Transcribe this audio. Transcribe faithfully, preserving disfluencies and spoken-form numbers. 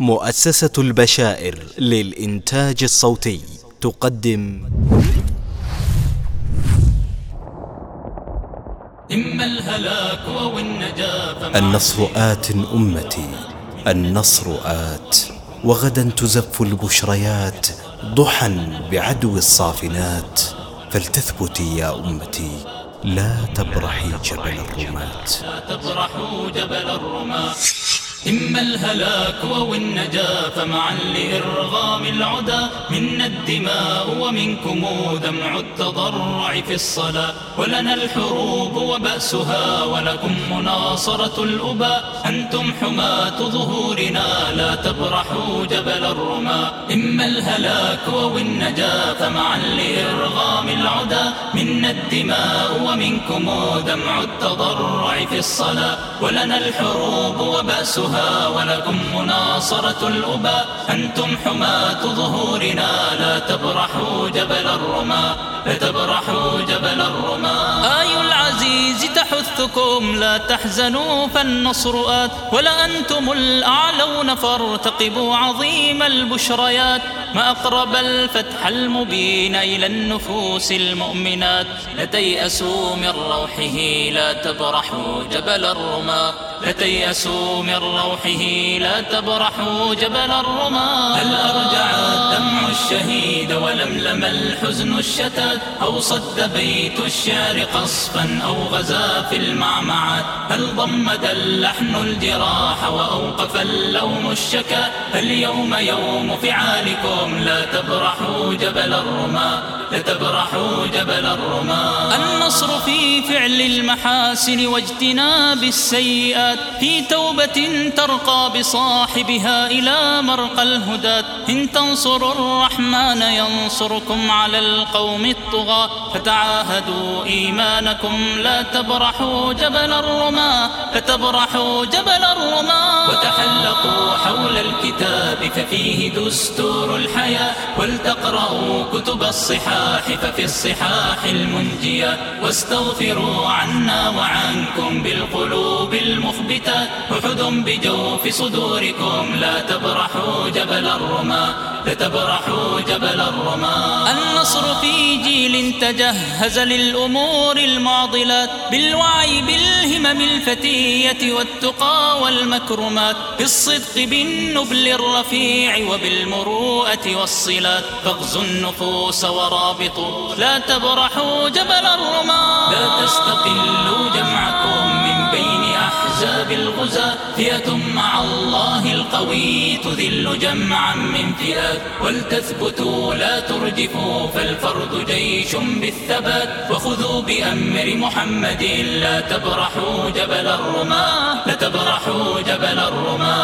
مؤسسة البشائر للإنتاج الصوتي تقدم إما الهلاك أو النجاة. النصر آت أمتي، النصر آت، وغدا تزف البشريات ضحى بعدو الصافنات. فلتثبتي يا أمتي، لا تبرحي جبل الرماة. لا تبرحوا جبل الرماة. إما الهلاك أو النجاة، فمعا لإرغام العدا. منا الدماء ومنكم دمع التضرع في الصلاة. ولنا الحروب وبأسها، ولكم مناصرة الأباء. أنتم حماة ظهورنا، لا تبرحوا جبل الرماة. إما الهلاك أو النجاة، فمعا لإرغام العدا. منا الدماء ومنكم دمع التضرع في الصلاة. ولنا الحروب وبأسها، ولكم مناصرة الأباء. أنتم حماة ظهورنا، لا تبرحوا جبل الرماة. لا تبرحوا جبل الرماة. آي العزيز تحثكم، لا تحزنوا فالنصر آت. ولأنتم الأعلون، فارتقبوا عظيم البشريات. ما أقرب الفتح المبين إلى النفوس المؤمنات. لا تيأسوا من روحه، لا تبرحوا جبل الرماة. لا تيأسوا من روحه، لا تبرحوا جبل الرماة. هل أرجع الدمع الشهيد ولملم الحزن الشتات، أو صد بيت الشعر قصفا، أو غزا في المعمعات؟ هل ضمد اللحن الجراح وأوقف اللوم الشكا؟ اليوم يوم فعالكم، لا تبرحوا جبل الرماة. لا تبرحوا جبل الرماة. النصر في فعل المحاسن واجتناب السيئات، في توبة ترقى بصاحبها إلى مرقى الهداة. إن تنصروا الرحمن ينصركم على القوم الطغاة. فتعاهدوا إيمانكم، لا تبرحوا جبل الرماة. لا تبرحوا جبل الرماة. وتحلقوا حول الكتاب، ففيه دستور الحياة. ولتقرأوا كتب الصحاح، ففي الصحاح المنجية. واستغفروا عنا وعنكم بالقلوب المخبتات. أحد بجوف صدوركم، لا تبرحوا جبل الرماة. لا تبرحوا جبل الرماة. النصر في جيل تجهز للأمور المعضلات، بالوعي بالهمم الفتية والتقى والمكرمات. بالصدق بالنبل الرفيع وبالمروءة والصلات. فاغزوا النفوس ورابطوا، لا تبرحوا جبل الرماة. لا تستقلوا جمعكم من بين أحزاب الغزاة. فئة مع الله القوي تذل جمعا من فئات. ولتثبتوا لا ترجفوا، فالفرد جيش بالثبات. وخذوا بأمر محمد، لا تبرحوا جبل الرماة. لا تبرحوا جبل الرماة.